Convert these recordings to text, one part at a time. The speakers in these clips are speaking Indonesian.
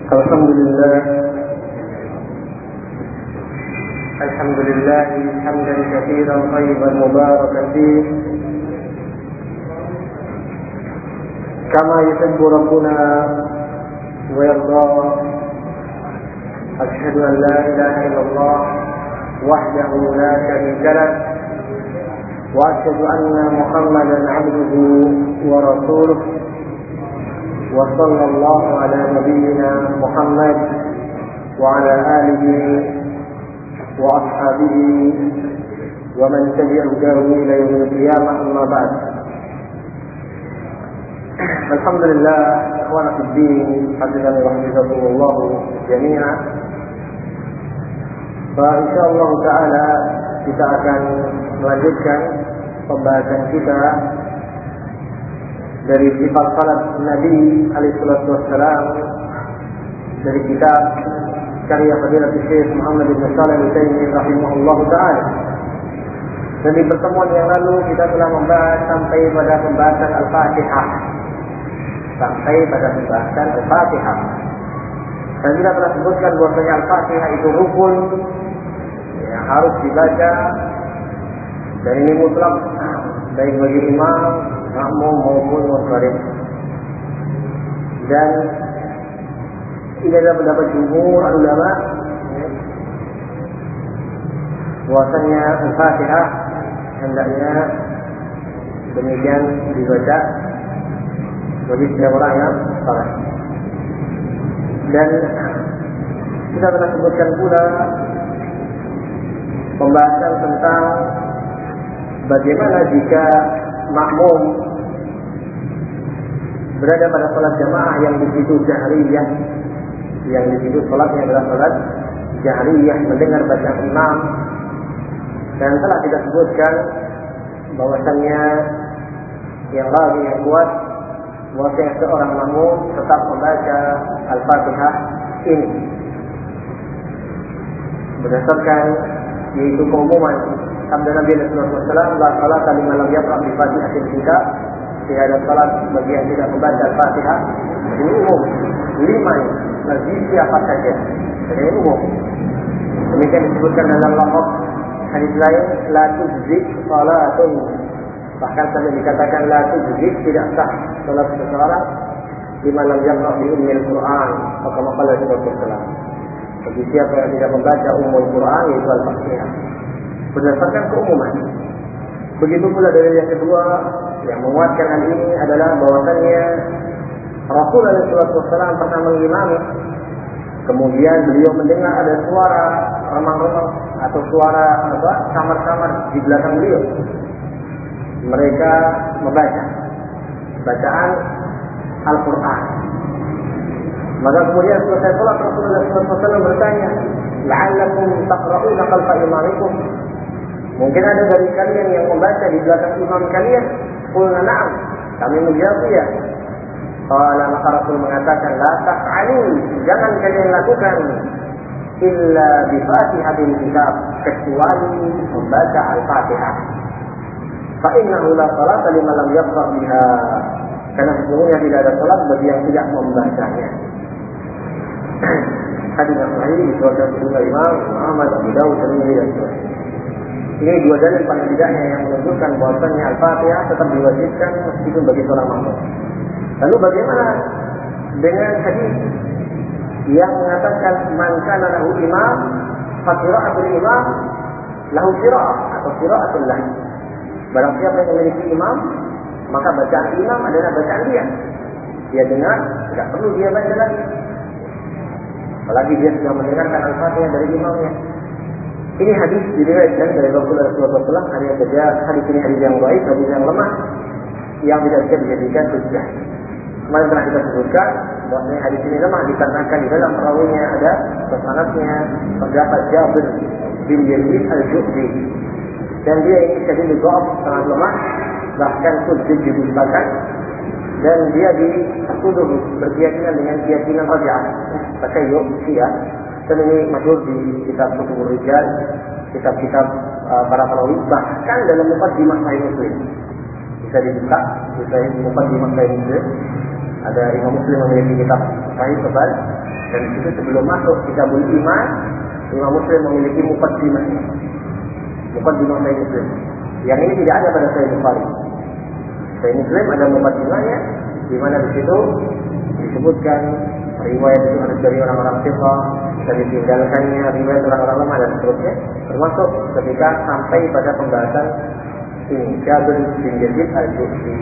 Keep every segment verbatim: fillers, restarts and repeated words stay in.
الحمد لله الحمد لله حمدا كثيرا طيبا مباركا فيه كما يحب ربنا ويرضى. أشهد أن لا إله إلا الله وحده لا شريك له وأشهد أن محمدا عبده ورسوله وصلى الله على نبينا محمد وعلى آله وأصحابه ومن تبع هداه إلى يوم القيامة. أما بعد. Alhamdulillah, ikhwan fiddin, hadirin wa hafizakumullah jami'an. Insyaallah taala kita akan melanjutkan pembahasan kita dari sifat salat Nabi alaihi salatu wassalam dari kitab karya Fadilatul Syekh Muhammad bin Shalih Al-Utsaimin rahimahullah taala. Dan di pertemuan yang lalu kita telah membahas sampai pada pembahasan Al-Fatihah. Sampai pada pembahasan Al-Fatihah. Dan kita telah sebutkan bahwasanya Al-Fatihah itu rukun yang harus dibaca, dan ini mutlak baik bagi imam, makmum maupun munfarid. Dan ini adalah pendapat jumhur ulama bahwasanya Al-Fatihah hendaknya demikian dibaca bagi setiap orang yang salat. Dan kita telah sebutkan pula pembahasan tentang bagaimana jika makmum berada pada salat jamaah yang di situ jahriyah, yang di situ salatnya adalah salat jahriyah, mendengar bacaan imam. Dan telah kita sebutkan bahwasannya yang rajih, yang kuat, bahwasanya seorang makmum tetap membaca Al-Fatihah ini berdasarkan yaitu keumuman sabda Nabi sallallahu alaihi wasallam, la salata liman lam yaqra bi Fatihatil kitab, tidak ada salat bagi yang tidak membaca Al-Fatihah. Ini umum, liman, bagi siapa saja, jadi ini umum. Demikian disebutkan dalam lafaz hadis lain, la tujzi salatun, bahkan sampai dikatakan la tujzi, tidak sah salat seseorang liman lam yaqra bi ummil Quran, maka maqala sallallahu alaihi wasallam, bagi siapa yang tidak membaca ummul Quran yaitu Al-Fatihah, berdasarkan keumuman. Begitu pula dari yang kedua yang menguatkan hal ini adalah bahwasannya Rasulullah shallallahu alaihi wasallam pernah mengimami, kemudian beliau mendengar ada suara remang-remang atau suara apa samar-samar di belakang beliau. Mereka membaca bacaan Al-Quran. Maka kemudian selesai salat Rasulullah shallallahu alaihi wasallam bertanya, la'allakum taqra'una khalfa imamikum, mungkin ada dari kalian yang membaca di belakang imam kalian? Qulna na'am, kami menjawab iya. Qala, maka Rasul mengatakan, la taf'alu, jangan kalian lakukan illa bi Fatihatil kitab, kecuali membaca Al-Fatihah. Fa innahu la salata liman lam yaqra biha, karena sesungguhnya tidak ada salat bagi yang tidak membacanya. Hadis yang sahih dikeluarkan oleh Imam Muhammad Abu Dawud dan Tirmidzi. Ini dua dalil paling tidaknya yang menunjukkan bahwasanya Al-Fatihah tetap diwajibkan meskipun bagi seorang makmum. Lalu bagaimana dengan hadis yang mengatakan man kana lahu imam fa qira'atul imam lahu qira'ah atau qira'atul lah. Barang siapa yang memiliki imam, maka bacaan imam adalah bacaan dia. Dia dengar, tidak perlu dia baca lagi. Apalagi dia sudah mendengarkan Al-Fatihah dari imamnya. Ini hadis diriwayatkan dari Rasulullah shallallahu alaihi wasallam. Hadis saja, hadis ini hadis yang baik, hadis yang lemah, yang tidak bisa dijadikan hujjah. Kemarin telah kita sebutkan bahwa hadis ini lemah dikarenakan di dalam perawinya ada sanadnya terdapat Jabir bin Yazid Al-Ju'fi, dan dia ini jadi dhaif, sangat lemah, bahkan sujud didustakan, dan dia dituduh berkeyakinan dengan keyakinan Rabi'ah, tasyayyu' Syiah. Dan ini masyhur di kitab Kutubur Rijal, kitab-kitab uh, para perawi, bahkan dalam Muqaddimah Sahih Muslim. Bisa dibuka, bisa Muqaddimah Sahih Muslim. Ada Imam Muslim memiliki kitab Sahih tebal, Dan itu sebelum masuk kitabul iman, Imam Muslim memiliki muqaddimah. Muqaddimah Sahih Muslim. Yang ini tidak ada pada Sahih Bukhari. Sahih Muslim ada muqaddimahnya, di mana di situ disebutkan riwayat itu harus dari orang-orang thiqah, dan ditinggalkannya riwayat orang-orang lemah dan seterusnya, termasuk ketika sampai pada pembahasan ini Jabir bin Yazid al-Juhfi.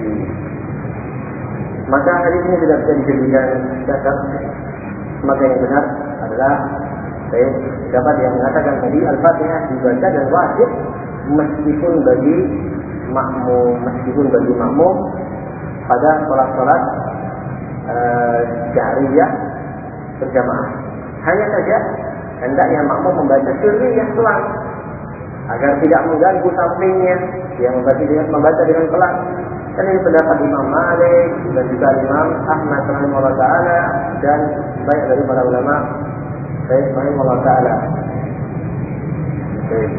Maka hadis ini tidak bisa dijadikan dasar. Maka yang benar adalah saya dapat yang mengatakan tadi Al-Fatihah dibaca dan wajib meskipun bagi makmum, meskipun bagi makmum pada sholat-sholat uh, jahriyah berjamaah. Hanya saja hendaknya makmum membaca sirriyah pelan agar tidak mengganggu sampingnya, yang membaca dengan membaca dengan pelan. Dan ini pendapat Imam Malik dan juga Imam Ahmad rahimahullah taala dan banyak dari para ulama rahimahullah taala. Baik.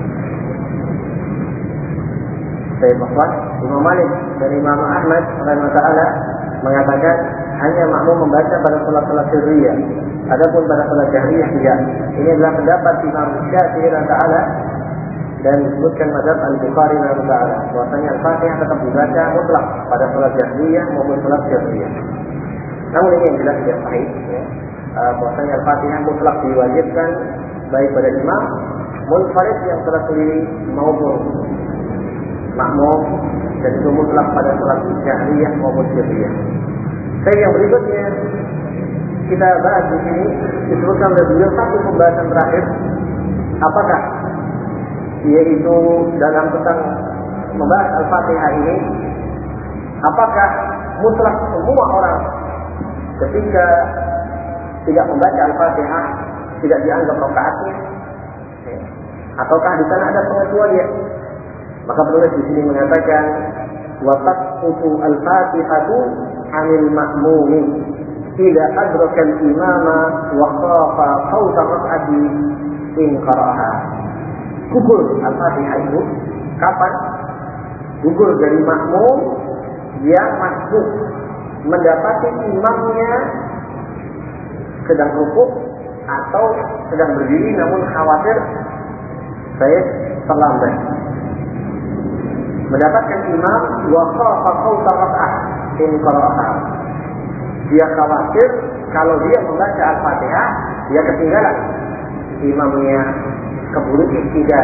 Saya bahwa Imam Malik dan Imam Ahmad rahimahullah taala mengatakan hanya makmum membaca pada salat-salat sirriyah. Adapun pada salat jahriyah tidak. Ini adalah pendapat Imam Syafi'i taala dan disebutkan mazhab Al-Bukhari taala bahwasanya Al-Fatihah tetap dibaca mutlak pada salat jahriyah maupun salat sirriyah. Namun ini yang jelas tidak sahih, ya. Uh, bahwasanya Al-Fatihah mutlak diwajibkan baik pada imam munfarid yang salat sendiri maupun makmum, dan itu mutlak pada salat jahriyah maupun sirriyah. Saya yang berikutnya kita bahas di sini disebutkan oleh beliau satu pembahasan terakhir, apakah yaitu dalam tentang membahas Al-Fatihah ini, apakah mutlak semua orang ketika tidak membaca Al-Fatihah tidak dianggap rakaatnya, ataukah di sana ada pengecualian? Maka penulis di sini mengatakan wa tasqutu al-Fatihatu 'anil ma'mumi idza adraka al-imama wa khafa fawta rak'ati in qara'aha. Gugur Al-Fatihah itu kapan? Gugur dari makmum yang masuk mendapati imamnya sedang rukuk atau sedang berdiri namun khawatir saya terlambat. Mendapatkan imam wa khafa fawta rak'ah in qara'aha. Dia khawatir kalau dia membaca Al-Fatihah dia ketinggalan, imamnya keburu iktidal.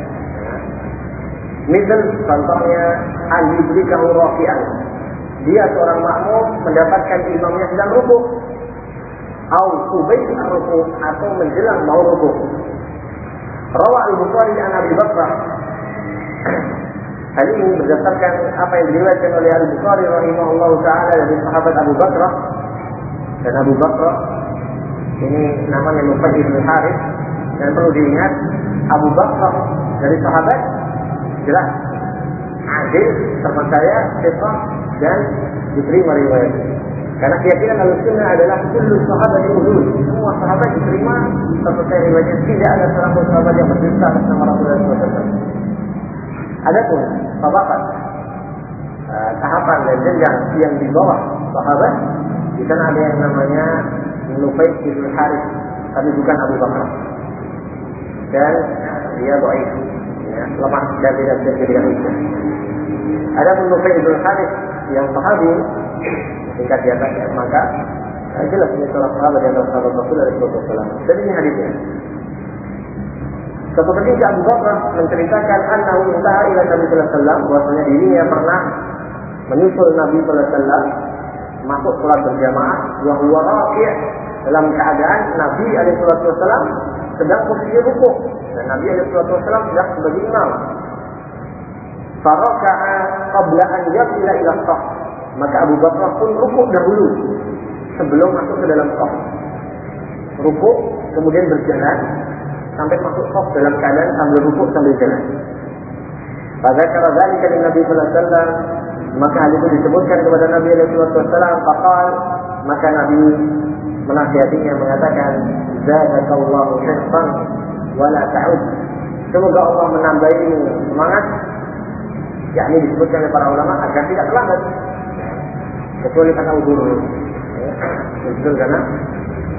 Misal contohnya al-yudrikahu rafi'an, dia seorang makmum mendapatkan imamnya sedang rukuk, au subayt ar-rukuk atau menjelang mau rukuk. Rawa al-Bukhari an Abi Bakrah. Hal ini berdasarkan apa yang diriwayatkan oleh Al-Bukhari rahimahullahu taala dari sahabat Abu Bakrah. Dan Abu Bakrah ini namanya Nufay bin Harith, dan perlu diingat Abu Bakrah dari sahabat jelas adil, terpercaya, thiqah dan diterima riwayat. Karena keyakinan Ahlussunnah adalah kullu sahabat udul, semua sahabat diterima terpercaya riwayatnya, tidak ada seorang pun sahabat yang berdusta atas nama Rasulullah shallallahu alaihi wasallam. Adapun tabaqat uh, tahapan dan jenjang yang di bawah sahabat, di sana ada yang namanya Nufay bin Harith, tapi bukan Abu Bakar, dan dia dhaif, ya, lemah dan tidak bisa dijadikan hujjah. Adapun Nufay bin Harith yang sahabi tingkat di atasnya, maka uh, jelas ini seorang sahabat yang sahabat Rasulullah shallallahu alaihi wasallam. Jadi ini hadisnya. Suatu ketika Abu Bakar menceritakan annahu intaha ila Nabi sallallahu alaihi wasallam, bahwasanya dirinya pernah menyusul Nabi sallallahu alaihi wasallam masuk salat berjamaah wa huwa raqi' dalam keadaan Nabi alaihi wasallam sedang posisi rukuk dan Nabi alaihi wasallam sedang sebagai imam. Faraka'a qabla an yasila ila shaf, maka Abu Bakar pun rukuk dahulu sebelum masuk ke dalam shaf. Rukuk kemudian berjalan sampai masuk shaf dalam keadaan sambil rukuk sambil jalan. Pada kala dzalika li Nabi sallallahu alaihi wasallam, maka hal itu disebutkan kepada Nabi alaihi wasallam, faqal, maka Nabi menasihatinya mengatakan, zadakallahu hirsan wa la ta'ud, semoga Allah menambahimu semangat, yakni disebutkan oleh para ulama agar tidak terlambat, kecuali karena udzur, betul karena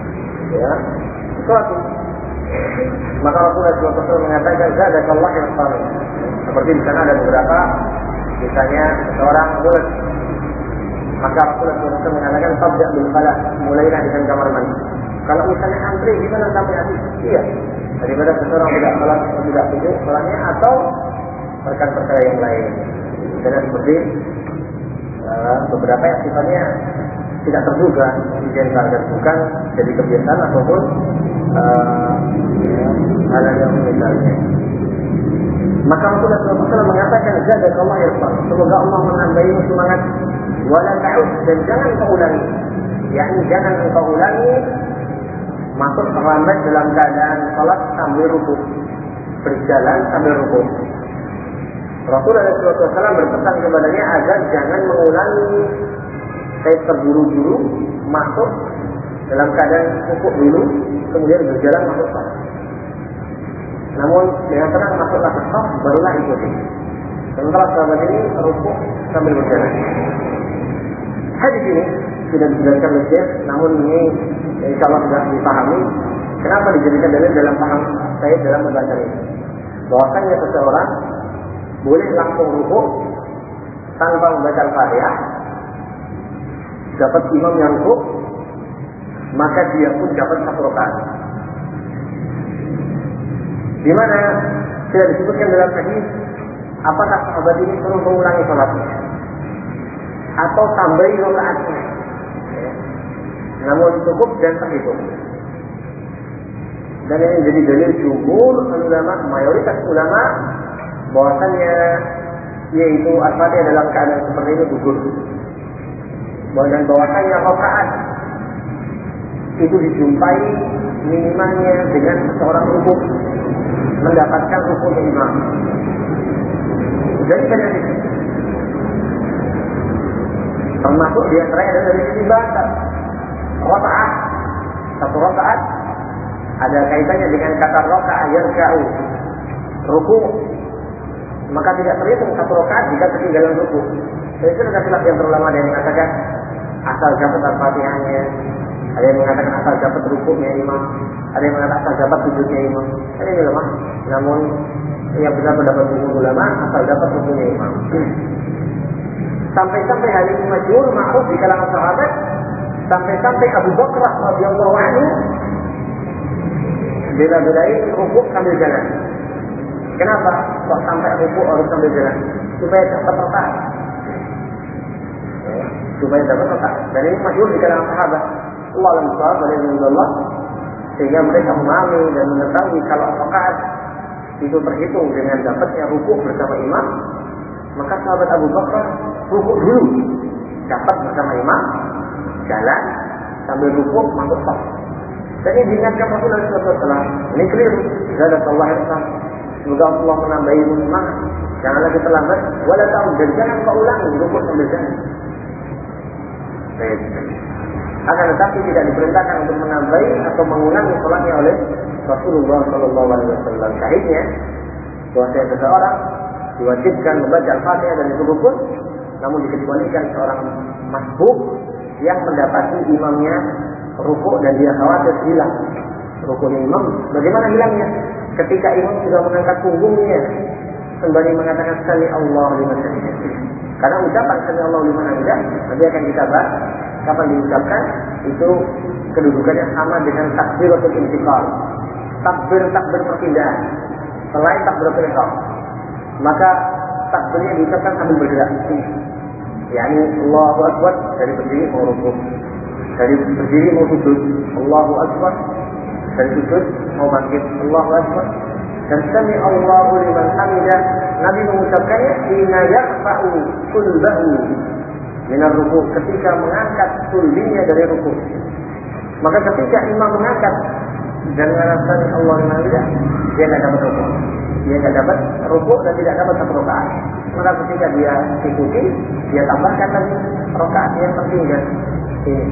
ya, sesuatu. Maka Rasulullah shallallahu alaihi wasallam mengatakan zadakallahu irfan. Seperti di sana ada beberapa, misalnya seorang mulut, maka Rasulullah shallallahu alaihi wasallam mengatakan tabda bil falah, mulailah dengan kamar mandi. Kalau misalnya antri gimana sampai habis? Iya. Daripada seseorang tidak salat, tidak sujud salatnya atau perkara-perkara yang lain. Dan seperti uh, beberapa yang sifatnya tidak terduga, izinkan dan bukan jadi kebiasaan ataupun uh, hal yang misalnya. Maka Rasulullah shallallahu alaihi wasallam mengatakan zadakallahu irfan. Semoga Allah menambahi semangat. Wala ta'ud, dan jangan kau ulangi. yakni jangan engkau ulangi masuk terlambat dalam keadaan salat sambil rukuk, berjalan sambil rukuk. Rasulullah shallallahu alaihi wasallam berpesan kepadanya agar jangan mengulangi saya terburu-buru masuk dalam keadaan rukuk dulu, kemudian berjalan masuk salat. Namun dengan tenang masuklah ke saf, barulah ikuti. Sementara sahabat ini rukuk sambil berjalan. Hadis ini tidak dijelaskan oleh Syekh, namun ini insya Allah sudah dipahami. Kenapa dijadikan dalil dalam paham saya dalam membaca ini? Bahwasanya seseorang boleh langsung rukuk tanpa membaca Al-Fatihah, dapat imam yang rukuk, maka dia pun dapat satu rakaat. Di mana tidak disebutkan dalam hadis apakah sahabat ini perlu mengulangi sholatnya atau tambahi rakaatnya, namun cukup dan terhitung. Dan ini jadi dalil jumhur ulama, mayoritas ulama, bahwasannya yaitu Al-Fatihah dalam keadaan seperti ini gugur, dan bahwasannya rakaat itu dijumpai minimalnya dengan seseorang rukuk mendapatkan rukuk imam. Jadi banyak itu. Termasuk di antaranya adalah dari sisi bahasa. Rakaat, satu rakaat ada kaitannya dengan kata rakaat yarka'u, rukuk. Maka tidak terhitung satu rakaat jika ketinggalan rukuk. Jadi itu ada khilaf yang terulama, ada yang mengatakan asal dapat Al-Fatihahnya, ada yang mengatakan asal dapat rukuknya imam, ada yang mengatakan asal dapat sujudnya imam. Ini ini lemah. Namun yang benar pendapat jumhur ulama asal dapat rukuknya imam. Sampai-sampai hal ini masyhur ma'ruf di kalangan sahabat, sampai-sampai Abu Bakar radhiyallahu anhu bela-belain rukuk sambil jalan. Kenapa kok sampai rukuk harus sambil jalan? Supaya dapat rakaat. Ya, supaya dapat rakaat. Dan ini masyhur di kalangan sahabat. Allah al-Mustafa Allah, sehingga mereka memahami dan mengetahui kalau rakaat itu terhitung dengan dapatnya rukuk bersama imam, maka sahabat Abu Bakar rukuk dulu, dapat bersama imam, jalan sambil rukuk masuk saf. Dan ini diingatkan Rasulullah shallallahu alaihi wasallam. Ini keliru. Zadakallahu irfan. Semoga Allah menambahi semangat. Janganlah kita lambat. Wala ta'ud, dan jangan kau ulangi rukuk sambil jalan. Baik. Akan tetapi tidak diperintahkan untuk menambahi atau mengulangi sholatnya oleh Rasulullah shallallahu alaihi wasallam. Syahidnya bahwa seseorang diwajibkan membaca Al-Fatihah dan itu rukun, namun dikecualikan seorang masbuk yang mendapati imamnya rukuk dan dia khawatir hilang rukuknya imam. Bagaimana hilangnya? Ketika imam sudah mengangkat punggungnya sembari mengatakan sami Allahu liman hamidah. Karena ucapan sami Allahu liman hamidah nanti akan kita bahas kapan diucapkan, itu kedudukannya sama dengan takbiratul intiqal, takbir takbir perpindahan. Selain takbiratul ihram, maka takbirnya diucapkan sambil bergerak. yakni Allahu Akbar, dari berdiri mau rukuk, dari berdiri mau sujud, Allahu Akbar, dari sujud mau bangkit, Allahu Akbar, dan sami Allahu liman hamidah. Nabi mengucapkannya hina yarfa'u sulbahu minar rukuk, ketika mengangkat sulbinya dari rukuk. Maka ketika imam mengangkat dan mengatakan Allah liman hamidah, dia tidak dapat rukuk, dia tidak dapat rukuk dan tidak dapat satu rakaat. Maka ketika dia ikuti, dia tambahkan lagi rakaat yang tertinggal ini.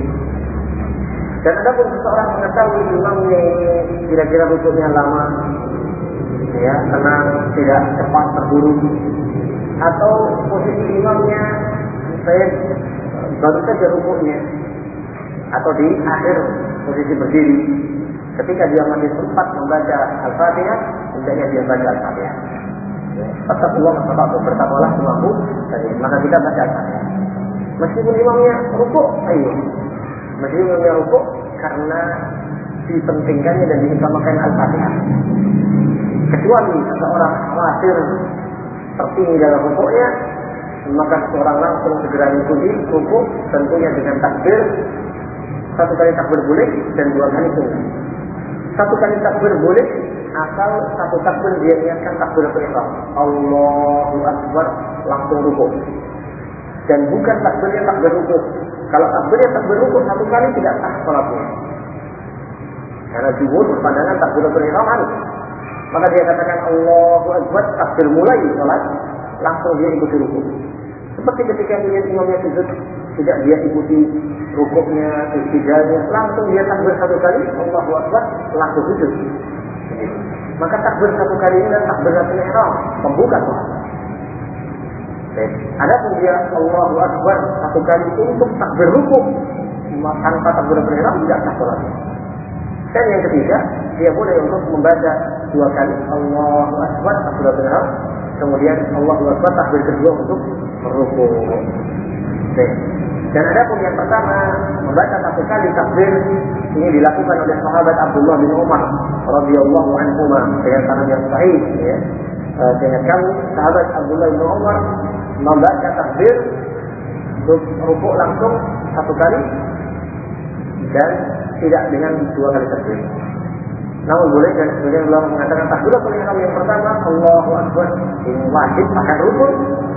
Dan ada pun seseorang mengetahui imamnya ini kira-kira rukuknya lama, ya, tenang, tidak cepat terburu, atau posisi imamnya saya baru saja rukuknya, atau di akhir posisi berdiri. Ketika dia masih sempat membaca Al-Fatihah, hendaknya dia baca Al-Fatihah. Fattaqullaha mastata'tum, bertakwalah semampu kalian. Maka kita baca Al-Fatihah. Meskipun imamnya rukuk, ayo. Meskipun imamnya rukuk, karena dipentingkannya dan diutamakan Al-Fatihah. Kecuali seseorang khawatir tertinggi dalam rukuknya, maka seorang langsung segera mengikuti rukuk, tentunya dengan takbir. Satu kali takbir boleh dan dua kali sunnah. Satu kali takbir boleh asal satu takbir dia niatkan takbir ihram. Allahu Akbar, langsung rukuk. Dan bukan takbirnya takbir rukuk. Kalau takbirnya takbir rukuk satu kali tidak sah salatnya. Karena jumhur berpandangan takbir ihram harus. Maka dia katakan Allahu Akbar, takbir mulai salat, langsung dia ikuti rukuk. Seperti ketika dia imamnya sujud, tidak dia ikuti rukuknya, istidalnya, langsung dia takbir satu kali, Allahu Akbar, langsung sujud. Maka takbir satu kali ini dan takbiratul ihram, pembuka salat. Adapun dia Allahu Akbar satu kali untuk takbir rukuk, tanpa takbiratul ihram tidak sah salatnya. Dan yang ketiga, dia boleh untuk membaca dua kali Allahu Akbar takbiratul ihram, kemudian Allahu Akbar takbir kedua untuk rukuk. Dan adapun yang pertama, membaca satu kali takbir, ini dilakukan oleh sahabat Abdullah bin Umar radhiyallahu anhuma dengan sanad yang sahih, ya. Dengan kami sahabat Abdullah bin Umar membaca takbir untuk rukuk langsung satu kali dan tidak dengan dua kali takbir. Namun boleh, dan kemudian beliau mengatakan takbiratul ihram yang pertama Allahu Akbar ini wajib akan rukuk.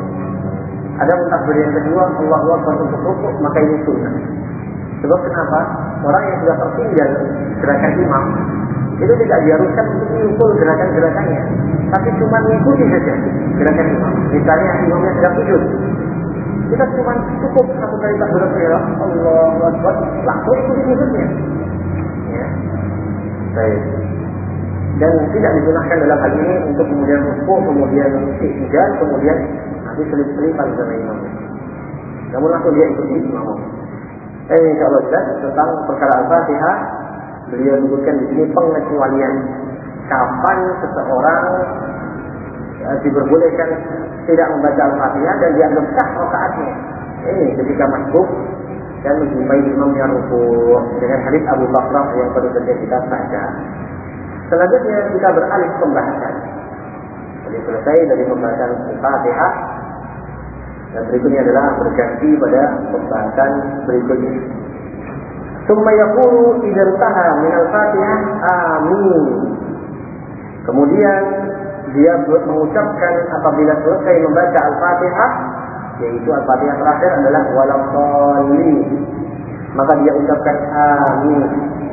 Ada takbir yang kedua Allahu Akbar untuk rukuk, maka ini sunnah. Sebab kenapa? Orang yang sudah tertinggal gerakan imam itu tidak diharuskan untuk mengukur gerakan-gerakannya, tapi cuma mengikuti saja gerakan imam. Misalnya imamnya sedang sujud, kita cuma cukup satu kali takbiratul ihram Allahu Akbar, langsung ikuti sujudnya. Ya. Baik. Dan tidak digunakan dalam hal ini untuk kemudian rukuk, kemudian istidal, kemudian nanti selip-selipan sama imamnya. Namun langsung dia ikuti imam. Eh, insyaallah jelas tentang perkara Al-Fatihah. Beliau sebutkan di sini pengecualian kapan seseorang uh, diperbolehkan tidak membaca Al-Fatihah dan dianggap sah rakaatnya. Ini ketika masbuk dan menjumpai imamnya rukuk, dengan hadis Abu Bakrah yang baru saja kita baca. Selanjutnya kita beralih pembahasan. Jadi selesai dari pembahasan Al-Fatihah, dan berikutnya adalah berganti pada pembahasan berikutnya. Tsumma yaqulu idza intaha min al-Fatihah amin. Kemudian dia mengucapkan apabila selesai membaca Al-Fatihah, yaitu Al-Fatihah terakhir adalah waladhdallin, maka dia ucapkan amin.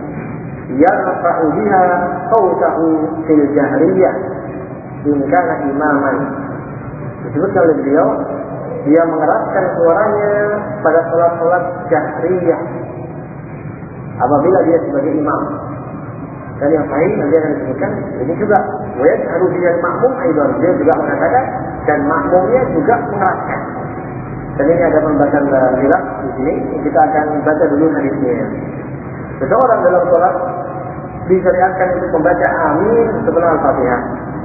Yarfa'u biha sautahu fil jahriyah in kana imaman. Disebutkan oleh beliau, dia mengeraskan suaranya pada salat-salat jahriyah apabila dia sebagai imam. Dan yang sahih nanti akan disebutkan ini juga wajib harus dia makmum aidan, dia juga mengatakan dan makmumnya juga mengeraskan. Dan ini ada pembahasan khilaf di sini. Kita akan baca dulu hadisnya. Seseorang dalam salat disyariatkan untuk membaca amin setelah Al-Fatihah.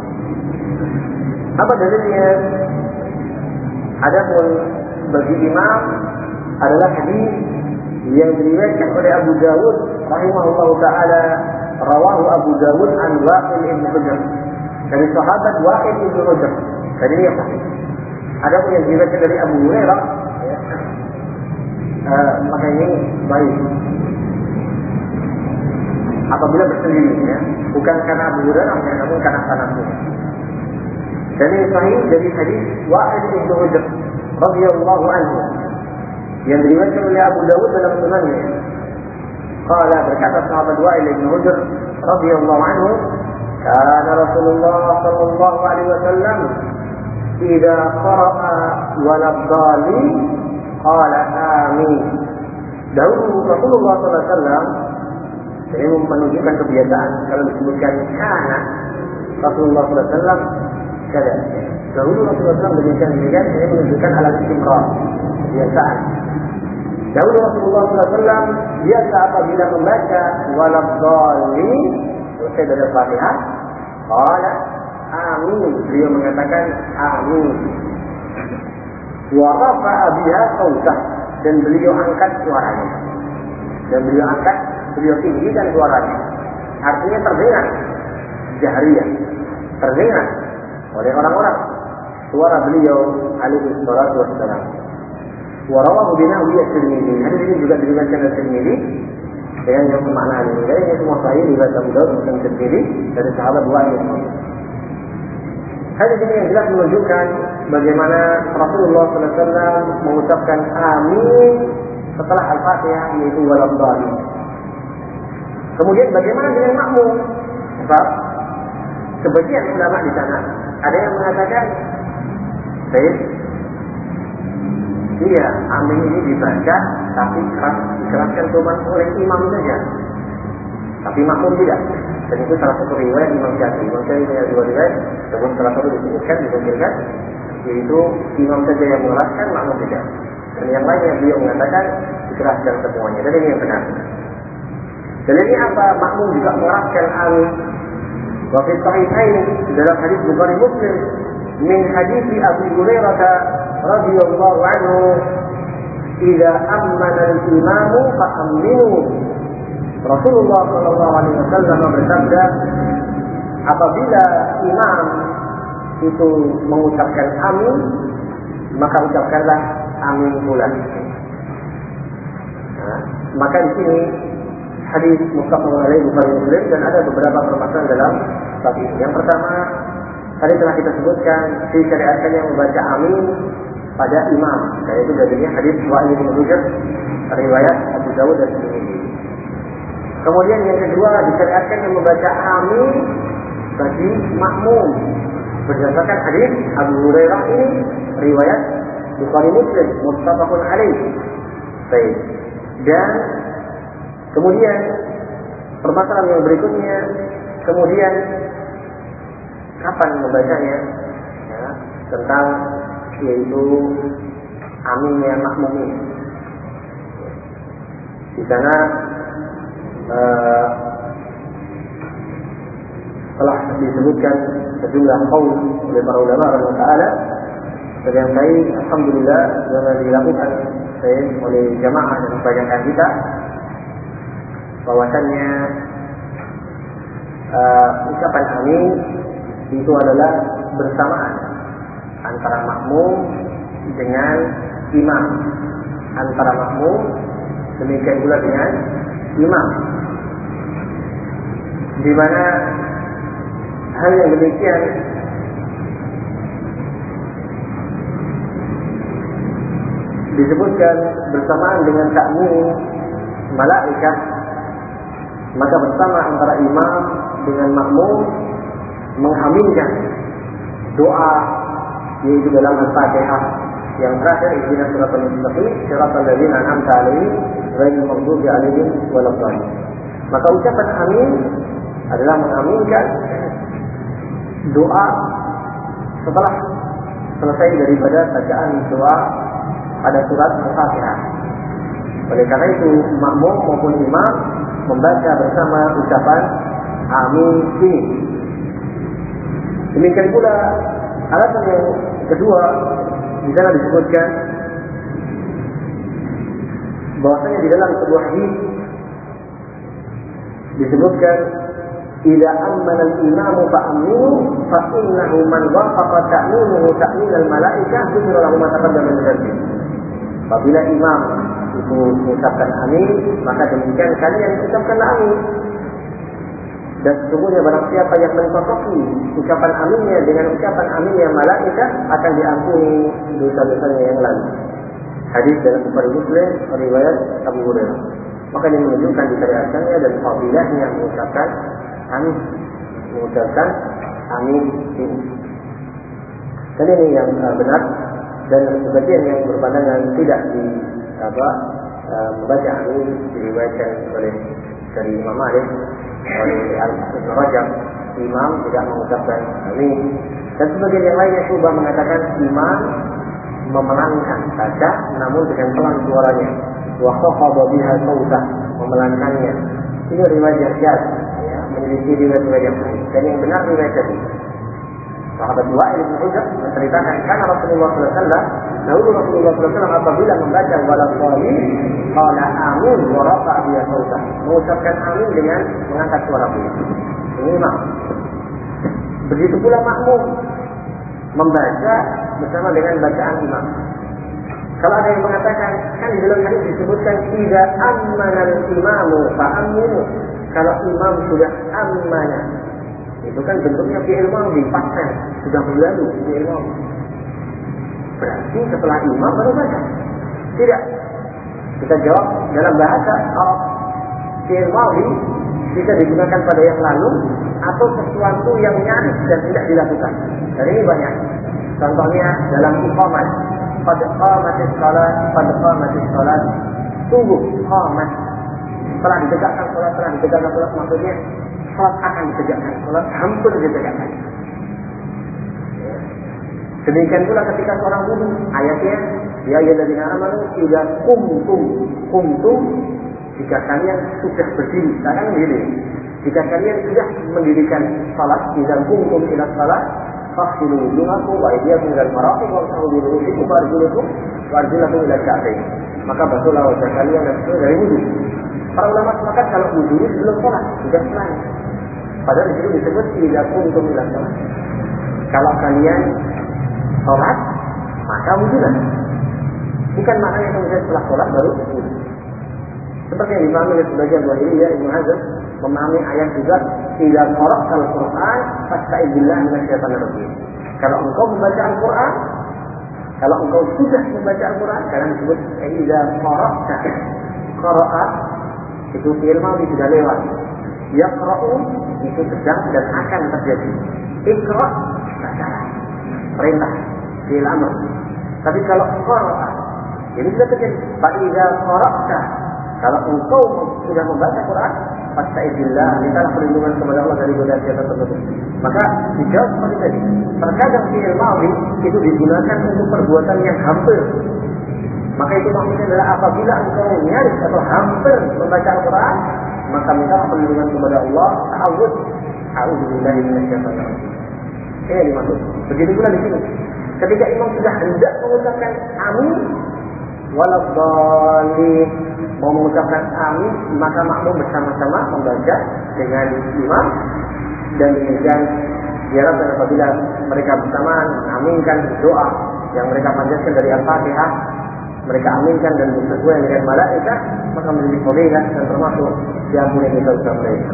Apa dalilnya? Adapun bagi imam adalah hadis yang diriwayatkan oleh Abu Dawud rahimahullah taala, rawahu Abu Dawud an Waqil ibn Hujr, dari sahabat Waqil ibn Hujr. Jadi ini yang sahih. Adapun yang diriwayatkan dari Abu Hurairah, ya, uh, maka ini baik apabila bersendiri, ya, bukan karena Abu Hurairah, namun karena sanadnya. Dan ini sahih dari hadis Waqil ibn Hujr radhiyallahu anhu yang diriwayatkan oleh Abu Dawud dalam sunannya. Qala, berkata sahabat Wa'il bin Hujr radhiyallahu anhu, kana Rasulullah sallallahu alaihi wasallam idza qara'a waladhdallin qala amin. Dahulu Rasulullah sallallahu alaihi wasallam, ini menunjukkan kebiasaan kalau disebutkan kana Rasulullah sallallahu alaihi wasallam kada. Dahulu Rasulullah sallallahu alaihi wasallam demikian, ini menunjukkan alat istimrar, kebiasaan. Dahulu Rasulullah sallallahu alaihi wasallam biasa apabila membaca waladhdallin selesai dari Fatihah, qala amin, beliau mengatakan amin. Wa rafa'a biha sautah, dan beliau angkat suaranya. Dan beliau angkat, beliau tinggikan suaranya. Artinya terdengar jahriyah, terdengar oleh orang-orang suara beliau alaihi salatu wassalam. Wa rawahu binahu at-Tirmidzi. Hadis ini juga diriwayatkan oleh Tirmidzi dengan yang kemaknaan ini. Dan ini semua sahih riwayat Abu Daud dan Tirmidzi dari sahabat Wa'il bin Hujr. Hadis ini yang jelas menunjukkan bagaimana Rasulullah sallallahu alaihi wasallam mengucapkan amin setelah Al-Fatihah, yaitu waladhdallin. Kemudian bagaimana dengan makmum? Sebab sebagian ulama di sana ada yang mengatakan, baik, iya, amin ini dibaca tapi keras, dikeraskan cuma oleh imam saja, tapi makmum tidak. Dan itu salah satu riwayat Imam Syafi'i. Imam Syafi'i punya dua riwayat, namun salah satu disebutkan, disebutkan, yaitu imam saja yang mengeraskan, makmum tidak. Dan yang lainnya beliau mengatakan dikeraskan semuanya. Dan ini yang benar. Dan ini apa? Makmum juga mengeraskan amin. Wa fi sahihain, dalam hadis Bukhari Muslim, min hadis Abu Hurairah radhiyallahu anhu, idza ammana al-imamu fa aminu. Rasulullah sallallahu alaihi wasallam bersabda, apabila imam itu mengucapkan amin, maka ucapkanlah amin pula. Nah, maka di sini hadis muttafaq alaih Bukhari Muslim, dan ada beberapa permasalahan dalam bab ini. Yang pertama, tadi telah kita sebutkan disyariatkannya membaca amin pada imam, yaitu dalilnya hadis Wa'il bin Hujr riwayat Abu Dawud dan Tirmidzi. Kemudian yang kedua, disyariatkan yang membaca amin bagi makmum berdasarkan hadis Abu Hurairah ini riwayat Bukhari Muslim muttafaqun alaih. Baik. Dan kemudian permasalahan yang berikutnya, kemudian kapan membacanya, ya, tentang yaitu aminnya makmum ini. Di sana uh, telah disebutkan sejumlah qaul oleh para ulama rahimahullah taala, dan yang saya alhamdulillah yang dilakukan saya oleh jamaah dan kebanyakan kita, bahwasannya uh, ucapan amin itu adalah bersamaan antara makmum dengan imam, antara makmum demikian pula dengan imam, di mana hal yang demikian disebutkan bersamaan dengan takmim malaikat, maka bersama antara imam dengan makmum mengaminkan doa yaitu dalam Al-Fatihah yang terakhir, ihdinas siratal mustaqim siratal ladzina an'amta 'alaihim ghairil maghdubi 'alaihim waladdallin. Maka ucapan amin adalah mengaminkan doa setelah selesai daripada bacaan doa pada surat Al-Fatihah. Oleh karena itu makmum maupun imam membaca bersama ucapan amin ini. Demikian pula alasan yang kedua, di sana disebutkan bahwasanya di dalam sebuah hadis disebutkan idza ammana al-imamu fa aminu fa innahu man wafaqa ta'minuhu ta'min al-malaikah ghufira lahu ma taqaddama min dhanbi. Apabila imam itu mengucapkan amin, maka demikian kalian ucapkanlah amin. Dan sesungguhnya barang siapa yang mencocoki ucapan aminnya dengan ucapan aminnya malaikat, akan diampuni dosa-dosanya yang lalu. Hadis dalam Bukhari Muslim riwayat Abu Hurairah. Maka ini menunjukkan disyariatkannya dan fadilahnya mengucapkan amin, mengucapkan amin ini. Dan ini yang uh, benar, dan sebagian yang berpandangan tidak di apa uh, membaca amin diriwayatkan oleh dari Imam Malik, oleh Al-Ibn Rajab, imam tidak mengucapkan amin. Dan sebagian yang lainnya coba mengatakan imam memelankan saja namun dengan pelan suaranya. wa khafada biha sautah, memelankannya. Ini riwayat Syad, ya, menjadi riwayat yang sahih. Dan yang benar riwayat tadi. Sahabat Wa'il bin Hujr menceritakan karena Rasulullah sallallahu alaihi wasallam, dahulu Rasulullah sallallahu alaihi wasallam apabila membaca wala dhalin qala amin wa rafa'a biha sautah, mengucapkan amin dengan mengangkat suara beliau. Ini imam. Begitu pula makmum membaca bersama dengan bacaan imam. Kalau ada yang mengatakan, kan di dalam hadis disebutkan tidak amanal imamu fa'aminu. Kalau imam sudah amanah, itu kan bentuknya fi'il madhi, past tense, sudah berlalu fi'il madhi. Berarti setelah imam baru baca. Tidak. Kita jawab dalam bahasa Arab, fi'il madhi bisa digunakan pada yang lalu atau sesuatu yang nyaris dan tidak dilakukan. Dan ini banyak. Contohnya dalam iqamah, qad qamatis shalah, qad qamatis shalah, sungguh qamat. Setelah ditegakkan salat, setelah ditegakkan salat, maksudnya salat akan ditegakkan, salat hampir ditegakkan. Demikian pula ketika seorang wudu, ayatnya ya ayyuhalladzina amanu idza qumtum qumtum, jika kalian sudah berdiri, sekarang begini, jika kalian sudah mendirikan salat, idza qumtum ila salat faghsilu wujuhakum wa aydiyakum ilal marafiq wamsahu bi ru'usikum wa arjulakum wa arjulakum ilal ka'bayn. Maka basuhlah wajah kalian dan seluruh dari wudu. Para ulama sepakat kalau wudu itu belum salat, sudah selesai. Padahal di situ disebut idza qumtum ila salat. Kalau kalian salat, maka wudulah. Bukan maknanya kemudian setelah salat baru wudu. Seperti yang dipahami oleh sebagian Zahiriyah, Ibnu Hazm memahami ayat juga idza qara'tal Qur'an fasta'idz billahi minasyaitonir rajim. Kalau engkau membaca Al-Qur'an, kalau engkau sudah membaca Al-Qur'an, karena disebut idza qara'ta. Qara'a itu fi'il madhi sudah lewat. Yaqra'u itu sedang dan akan terjadi. Iqra' baca. Perintah, fi'il amr. Tapi kalau qara'a ini sudah terjadi. Fa idza qara'ta, kalau engkau sudah membaca Quran, fasta'idz billah, mintalah perlindungan kepada Allah dari godaan syaitan tersebut. Maka dijawab seperti tadi. Terkadang fi'il madhi itu digunakan untuk perbuatan yang hampir. Maka itu maksudnya adalah apabila engkau nyaris atau hampir membaca Al-Quran, maka mintalah perlindungan kepada Allah. Ta'awudz, a'udzubillahi minasyaitonir rajim. Ini yang dimaksud. Begitu pula di sini. Ketika imam sudah hendak mengucapkan amin, waladhdallin, mau mengucapkan amin, maka makmum bersama-sama membaca dengan imam. Dan demikian diharapkan apabila mereka bersamaan mengaminkan doa yang mereka panjatkan dari Al-Fatihah, mereka aminkan dan sesuai dengan malaikat, maka menjadi fadilah dan termasuk diampuni dosa mereka.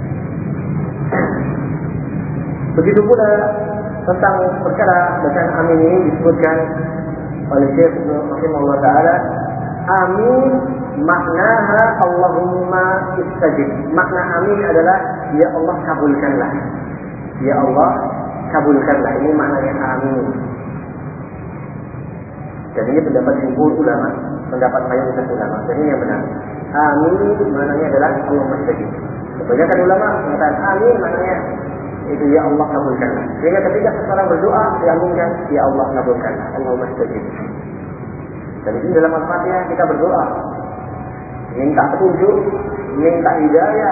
Begitu pula tentang perkara bacaan amin ini disebutkan oleh Syekh rahimahullah taala, amin maknaha Allahumma istajib. Makna amin adalah ya Allah kabulkanlah. Ya Allah kabulkanlah. Ini maknanya amin. Dan ini pendapat jumhur ulama, pendapat mayoritas ulama. Dan ini yang benar. Amin maknanya adalah Allahumma istajib. Kebanyakan ulama mengatakan amin maknanya itu ya Allah kabulkanlah. Sehingga ketika seseorang berdoa diaminkan ya Allah kabulkanlah. Allahumma istajib. Dan ini dalam Al-Fatihah kita berdoa, minta petunjuk, minta hidayah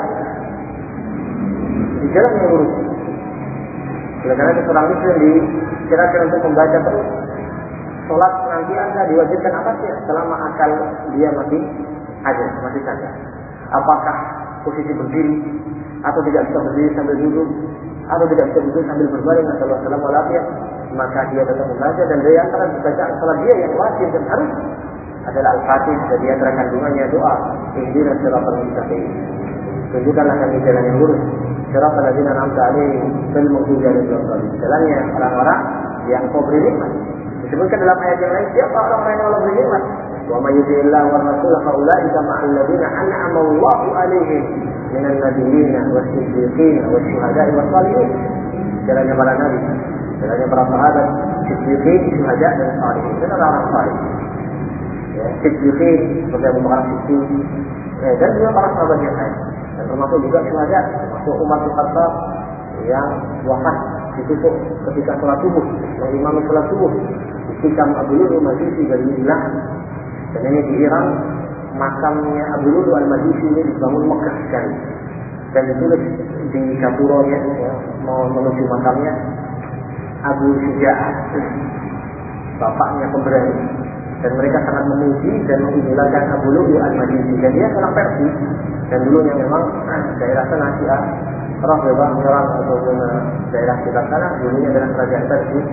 di jalan yang lurus. Oleh karena itu seorang muslim dikirakan untuk membaca terus. Sholat nanti anda diwajibkan atasnya selama akal dia masih ada, masih sadar. Apakah posisi berdiri atau tidak bisa berdiri sambil duduk, atau tidak bisa duduk sambil berbaring atau wassalamu alaikum, maka dia tetap membaca. Dan dari antara bacaan salat dia yang wajib dan harus adalah Al-Fatihah. Dan di antara kandungannya doa ihdinas siratal mustaqim, tunjukkanlah kami jalan yang lurus, siratal ladzina an'amta 'alaihim ghairil maghdubi 'alaihim waladdallin, jalannya orang-orang yang kau beri nikmat. Disebutkan dalam ayat yang lain, siapa orang-orang yang Allah beri nikmat? Wa may yuti'illah wa rasulahu fa ulaika ma'al ladzina an'ama Allahu 'alaihim minan nabiyyin was-siddiqin wasyuhada'i was-shalihin. Jalannya para nabi, jalannya para sahabat, siddiqin, syuhada dan shalihin. Dan orang-orang saleh. Ya, siddiqin seperti Abu Bakar Siddiq, ya, dan juga para sahabat yang lain. Dan termasuk juga syuhada, termasuk Umar bin Khattab yang wafat ditusuk ketika sholat subuh, yang imam sholat subuh, ditikam Abu Lu'lu'ah Majusi dari Irak. Dan ini di Iran makamnya Abu Lu'lu' al-Majusi ini dibangun megah sekali. Dan ditulis di gapuranya, ya, mau menuju makamnya Abu Syuja'ah, bapaknya pemberani. Dan mereka sangat memuji dan mengidolakan Abu Lu'lu' al-Majusi. Dan dia seorang Persia. Dan dulunya memang daerah sana Syiah, Rafidhah menyerang ataupun daerah sekitar sana dulunya adalah kerajaan Persia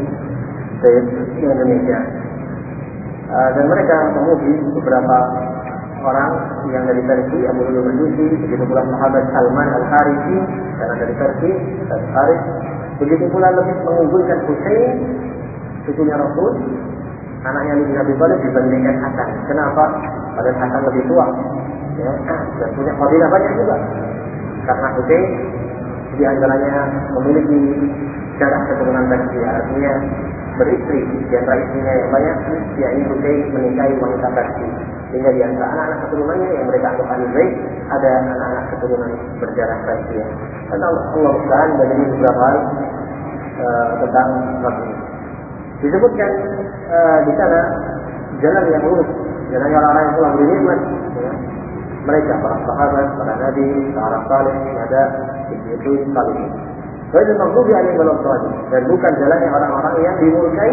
di Indonesia. Dan mereka memuji beberapa orang yang dari Persia, Abu Lu'lu' al-Majusi, begitu pula sahabat Salman al-Farisi karena dari Persia, dan Faris. Begitu pula lebih mengunggulkan Husain, cucunya Rasul, anaknya Ali bin Abi Thalib dibandingkan Hasan. Kenapa? Padahal Hasan lebih tua, ya, dan punya fadilah banyak juga. Karena Husain di antaranya memiliki darah keturunan Persia, artinya beristri, di antara istrinya yang banyak, yakni Husain menikahi wanita Persia. Sehingga di antara anak-anak keturunannya yang mereka anggap Ahlul Bait ada anak-anak keturunan berdarah Persia. Dan Allah Subhanahu dan ini beberapa hal uh, tentang Nabi. Disebutkan uh, di sana jalan yang lurus, jalan orang-orang yang telah bernikmat, ya. Mereka para sahabat, para nabi, para saleh, ada itu salih. Wajib maghdubi alaihim waladhdallin, dan bukan jalannya orang-orang yang dimurkai,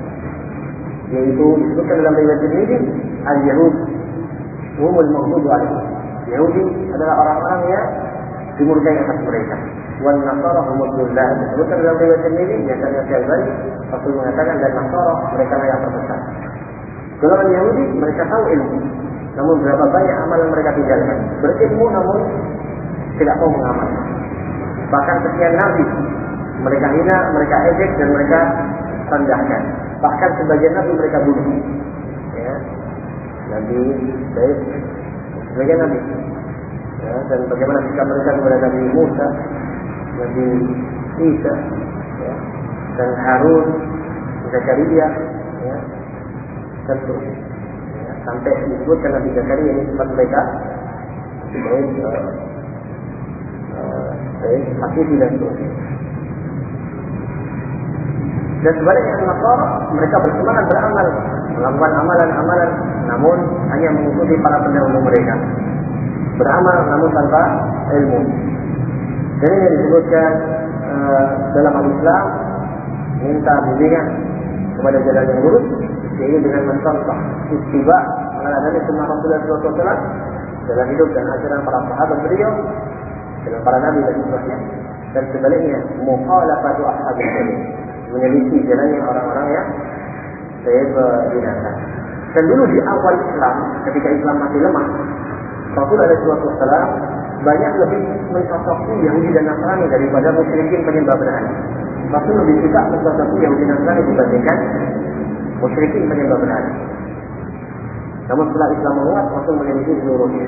yaitu disebutkan dalam riwayat Tirmidzi al-Yahud humul maghdubi alaihim. Yahudi adalah orang-orang yang dimurkai atas mereka. Wan Nasara humul dhullal. Disebutkan dalam riwayat Tirmidzi biasanya Syaikhani Rasul mengatakan dan Nasara mereka lah yang tersesat. Golongan Yahudi mereka tahu ilmu, namun berapa banyak amalan mereka tinggalkan. Berilmu namun tidak mau mengamalkan. Bahkan sekian nabi mereka hina, mereka ejek dan mereka rendahkan. Bahkan sebagian nabi mereka bunuh. Ya. Nabi baik, sebagian nabi. Ya, dan bagaimana sikap mereka kepada Nabi Musa, Nabi Isa, ya, dan Harun, Zakaria, ya, dan seterusnya. Ya, sampai disebutkan Nabi Zakaria ini sempat mereka baik, uh, uh, baik, hakiki dan seterusnya. Dan sebaliknya Nasara mereka bersemangat beramal, melakukan amalan-amalan, namun hanya mengikuti para pendahulu mereka. Beramal namun tanpa ilmu. Jadi yang disebutkan uh, dalam al-Islam minta bimbingan kepada jalan yang lurus, yaitu dengan mencontoh ittiba meneladani sunnah Rasulullah shallallahu alaihi wasallam dalam hidup dan ajaran para sahabat beliau, dengan para nabi dan seterusnya. Dan sebaliknya mukhalafatu ashabil jahil, menyelisih jalannya orang-orang yang saya binatang. Dan dulu di awal Islam, ketika Islam masih lemah, Rasul alaihi wasallam banyak lebih mencocoki Yahudi dan Nasrani daripada musyrikin penyembah berhala. Rasul lebih suka mencocoki Yahudi dan Nasrani dibandingkan musyrikin penyembah berhala. Namun setelah Islam menguat, Rasul menyelisih seluruhnya.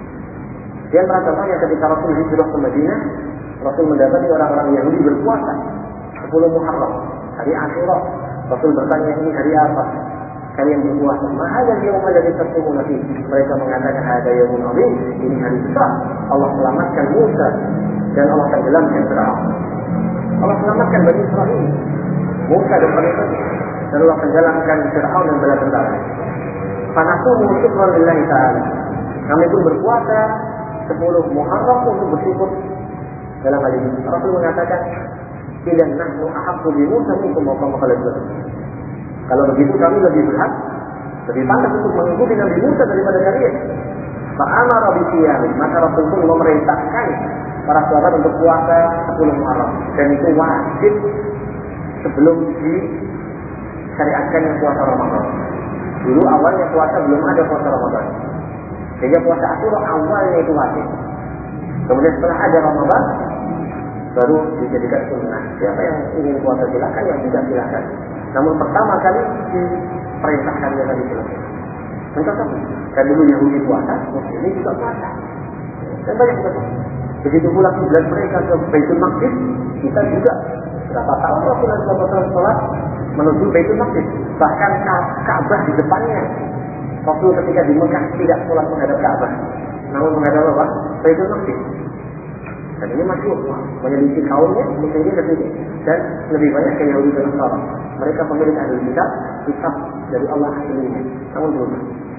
Dia merasa banyak ketika Rasul hijrah ke Madinah, Rasul mendapati orang-orang Yahudi berpuasa sepuluh Muharram, hari Asyura. Rasul bertanya, ini hari apa kalian berpuasa? Mahadal yaum alladzi tasumuna fihi. Mereka mengatakan ada yaumun azim, ini hari besar. Allah selamatkan Musa dan Allah tenggelamkan Firaun. Allah selamatkan Bani Israil, Musa dan Bani Israil, dan Allah tenggelamkan Firaun dan bala tentara. Fanasumu syukran lillahi ta'ala. Kami pun berpuasa sepuluh Muharram untuk bersyukur dalam hal ini. Rasul mengatakan, "Idzan nahnu ahaqqu bi Musa minkum wa kama qala Allah." Kalau begitu kami lebih berhak, lebih pantas untuk mengikuti Nabi Musa daripada kalian. Fa'amara bi siyam, maka Rasul pun memerintahkan para sahabat untuk puasa sepuluh Muharram, dan itu wajib sebelum disyariatkannya puasa Ramadan. Dulu awalnya puasa belum ada puasa Ramadan, sehingga puasa Asyura awalnya itu wajib. Kemudian setelah ada Ramadan baru dijadikan sunnah. Siapa yang ingin puasa silakan, yang tidak silakan. Namun pertama kali diperintahkan dia tadi selesai. Mencontoh, dan dulu Yahudi puasa, Muslimin juga puasa. Dan banyak betul. Begitu pula kiblat mereka ke Baitul Maqdis, kita juga berapa tahun Rasulullah shallallahu alaihi wasallam sholat menuju Baitul Maqdis. Bahkan Ka'bah di depannya. Rasul ketika di Mekah tidak sholat menghadap Ka'bah, namun menghadap apa? Baitul Maqdis. Dan ini masyhur, menyelisih kaumnya, muslimin ke sini. Dan lebih banyak ke Yahudi dan Nasara. Mereka pemilik ahli kitab, kitab dari Allah aslinya. Namun belum.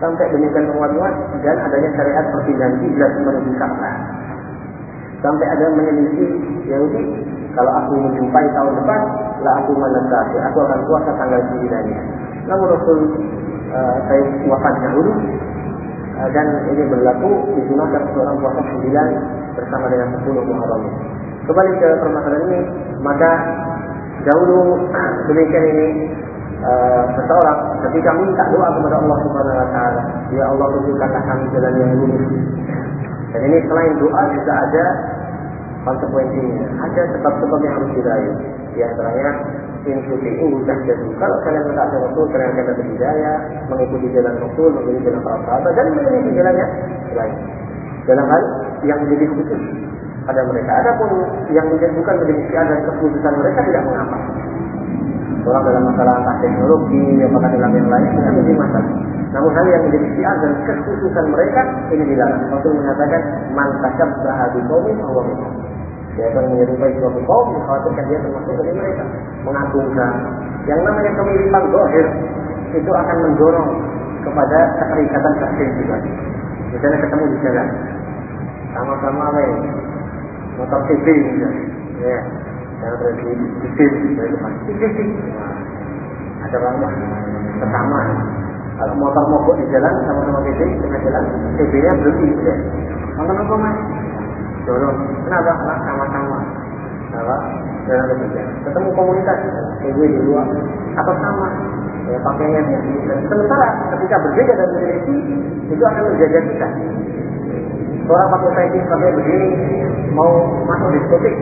sampai demikian menguat-nguat dan adanya syariat perpindahan kiblat menuju Ka'bah. Sampai ada menyelisih Yahudi, kalau aku menjumpai tahun depan, lah aku menetapkan, aku akan puasa tanggal sembilan-nya. Namun Rasul uh, saya wafat dahulu, uh, dan ini berlaku digunakan seorang puasa sembilan bersama dengan sepuluh Muharram. Kembali ke permasalahan ini, maka dahulu demikian ini uh, seseorang ketika minta doa kepada Allah Subhanahu Wa Taala, ya Allah tunjukkanlah kami jalan yang lurus. Dan ini selain doa juga ada konsekuensinya, ada sebab-sebab yang harus diraih. Di antaranya insufi'u tahjadu. Kalau kalian mentaati Rasul, kalian akan dapat hidayah, mengikuti jalan Rasul, mengikuti jalan para sahabat, dan mengikuti jalannya lain. Dalam hal yang menjadi khusus pada mereka. Adapun yang menjadi, bukan menjadi syiar dan kekhususan mereka tidak mengapa. Orang dalam masalah teknologi, apakah dalam yang lain tidak menjadi masalah. Namun hal yang menjadi syiar dan kekhususan mereka ini dilarang. Rasul mengatakan man tashabbaha biqaumin fahuwa minhum. Siapa yang menyerupai suatu kaum, dikhawatirkan dia termasuk dari mereka. Mengagungkan. Yang namanya kemiripan zahir itu akan mendorong kepada keterikatan batin juga. Misalnya ketemu di jalan, sama-sama lain, motor T V misalnya, ya, yang berarti di sini, dari depan, di sini, ada orang pertama. Kalau motor mogok di jalan, sama-sama T V, tengah jalan, T V-nya berhenti, ya. Nonton apa mas? Dorong, kenapa? Karena sama-sama, kenapa? Jalan ketiga, ketemu komunitas, T V di luar, atau sama, ya, pakainya dan sementara ketika berbeda dan berisi, itu akan menjaga kita. Orang pakai kain pakai begini, mau masuk diskotik,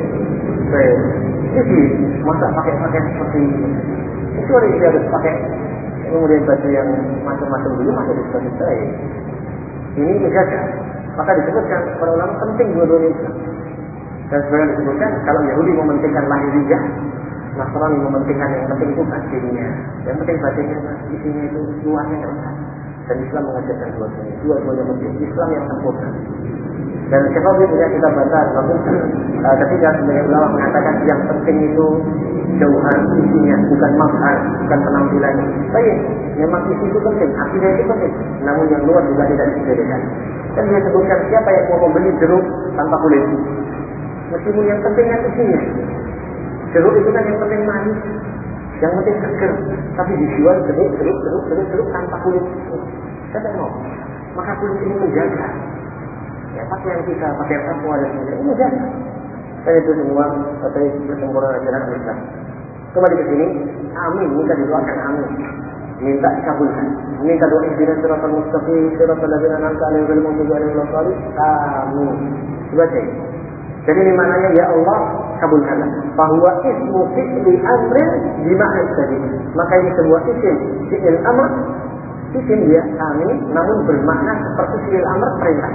jadi masa pakai-pakai seperti ini, itu dia harus pakai. Kemudian baju yang macam-macam dulu masuk di sekolah saya. Ini menjaga. Maka disebutkan para ulama penting dua-duanya itu. Dan sebenarnya disebutkan kalau Yahudi mementingkan lahiriah, Nasrani mementingkan yang penting itu batinnya. Yang penting batinnya, isinya itu luarnya nggak usah. Dan Islam mengajarkan dua-duanya. Dua-duanya penting. Islam yang sempurna. Dan Syafi'i punya kita baca, namun uh, ketika sebagian ulama mengatakan yang penting itu jauhan isinya, bukan mahal, bukan penampilannya. Baik, memang isi itu penting, akidah itu penting. Namun yang luar juga tidak disediakan. Dan dia sebutkan siapa yang mau membeli jeruk tanpa kulit. Meskipun yang penting kan isinya. Jeruk itu kan yang penting manis, yang penting seger. Tapi dijual jeruk, jeruk, jeruk, jeruk, jeruk tanpa kulit. Siapa yang mau? Maka kulit ini menjaga. Ya, pakaian kita, pakaian takwa dan sebagainya, ini jaga. Dan itu semua atau bersempurna ajaran Islam. Kembali ke sini, amin, minta didoakan amin. Minta dikabulkan. Minta doa ihdinas siratal mustaqim, siratal ladzina an'amta 'alaihim ghairil maghdubi 'alaihim waladdallin. Amin. Dibaca. Jadi ini maknanya ya Allah kabulkanlah. Bahwa ismu fi'li amrin bima'na tadi. Maka ini sebuah isim fi'il amr. Isim dia amin, namun bermakna seperti fi'il amr perintah.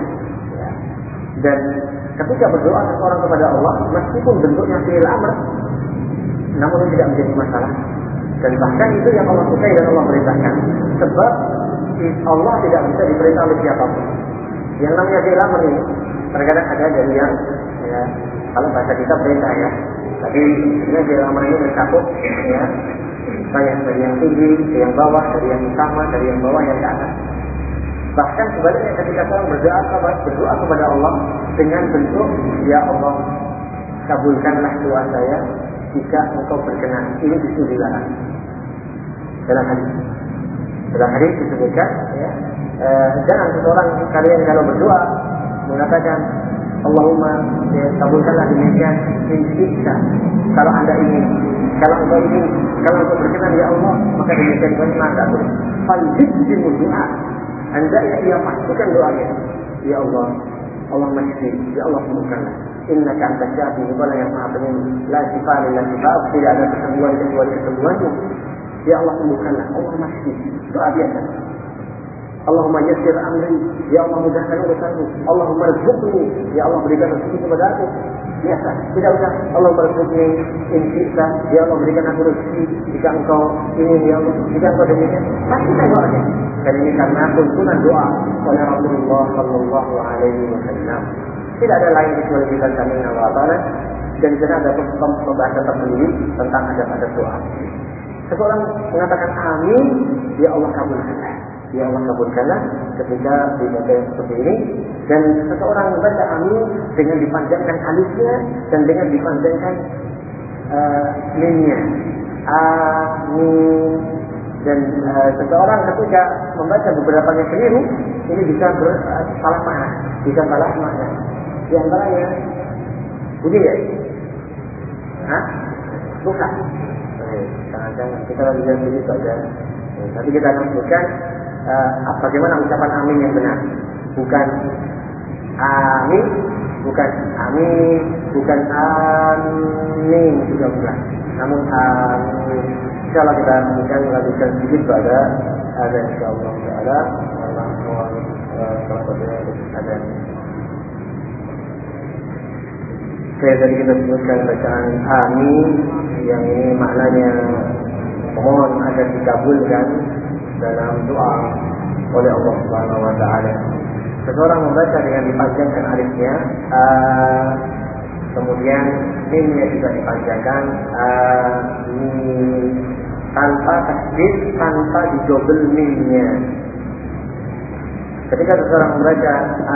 Dan ketika berdoa seseorang kepada Allah, meskipun bentuknya fi'il amr, namun itu tidak menjadi masalah. Dan bahkan itu yang Allah sukai dan Allah perintahkan. Sebab Allah tidak bisa diperintah oleh siapapun. Yang namanya fi'il amr ini, terkadang ada dari yang, ya, kalau bahasa kita perintah ya. Tapi ini fi'il amr ini mencakup, ya, banyak dari yang tinggi, dari yang bawah, dari yang utama, dari yang bawah, yang ke atas. Bahkan sebaliknya ketika seorang berdoa, berdoa kepada Allah dengan bentuk ya Allah kabulkanlah doa saya jika engkau berkenan. Ini justru dilarang dalam hadis. Dalam hadis disebutkan ya, eh, jangan seseorang kalian kalau berdoa mengatakan Allahumma ya, kabulkanlah demikian insya kalau anda ingin, kalau engkau ingin, kalau engkau berkenan ya Allah maka demikian bagaimana aku fajib doa. Hendaknya ia pastikan doanya. Ya Allah, Allah masjid, ya Allah sembuhkanlah. Innaka antas syafi, Engkau yang maha penyembuh. La shifaa illa shifaa'uk, tidak ada kesembuhan kecuali kesembuhanmu. Ya Allah sembuhkanlah. Allah masjid. Doa biasa. Allahumma yassir amri, ya Allah mudahkan urusanku. Allahumma rzuqni, ya Allah berikan rezeki kepada aku. Biasa, tidak usah Allahumma rzuqni in syi'ta, ya Allah berikan aku rezeki jika engkau ingin, ya Allah jika engkau demikian. Pastikan doanya. Dan ini karena tuntunan doa oleh Rasulullah Sallallahu Alaihi Wasallam. Tidak ada lain kecuali kita kami wa ta'ala. Dan di sana ada pembahasan tersendiri tentang adab-adab doa. Seseorang mengatakan amin, ya Allah kabulkanlah. Ya Allah kabulkanlah ketika dibaca seperti ini. Dan seseorang membaca amin dengan dipanjangkan alifnya dan dengan dipanjangkan uh, mimnya. Amin. Dan uh, seseorang ketika membaca beberapa yang keliru, ini bisa bersalah uh, makna, bisa salah makna. Di antaranya, bunyi ya? Hah? Bukan. Jangan-jangan kita lagi lihat dulu saja. Nanti kita akan sebutkan uh, bagaimana ucapan amin yang benar. Bukan amin, bukan amin, bukan amin juga bukan. Namun amin. Insyaallah kita akan lanjutkan sedikit pada ada insyaallah taala Allah salah satunya ada. Kayak tadi kita sebutkan bacaan amin yang ini maknanya mohon agar dikabulkan dalam doa oleh Allah Subhanahu wa taala. Seseorang membaca dengan dipanjangkan alifnya, a, kemudian mimnya juga dipanjangkan, a, mim, tanpa tasdid, tanpa didobel mimnya. Ketika seseorang membaca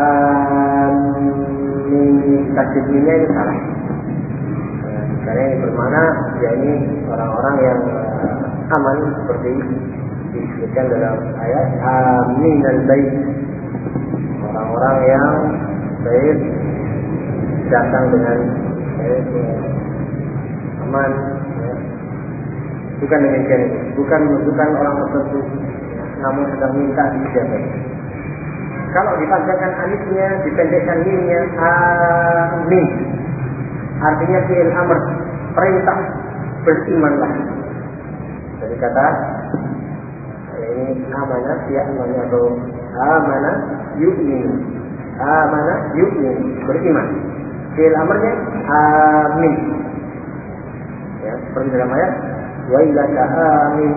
amin, tasdid mimnya itu salah. Karena ini bermakna ya ini orang-orang yang uh, aman seperti disebutkan dalam ayat amin al-bait. Orang-orang yang baik datang dengan baik, aman, ya. Bukan demikian, bukan menunjukkan orang tertentu, ya, namun sedang minta dijaga. Kalau dipanjangkan alifnya, dipendekkan mimnya, amin, artinya fi'il amr, perintah, berimanlah. Jadi kata ini amanah, ya amanah atau amanah yu'min, amanah yu'min, beriman. Fi'il amrnya amin. Ya, seperti dalam ayat wa ilaka amin.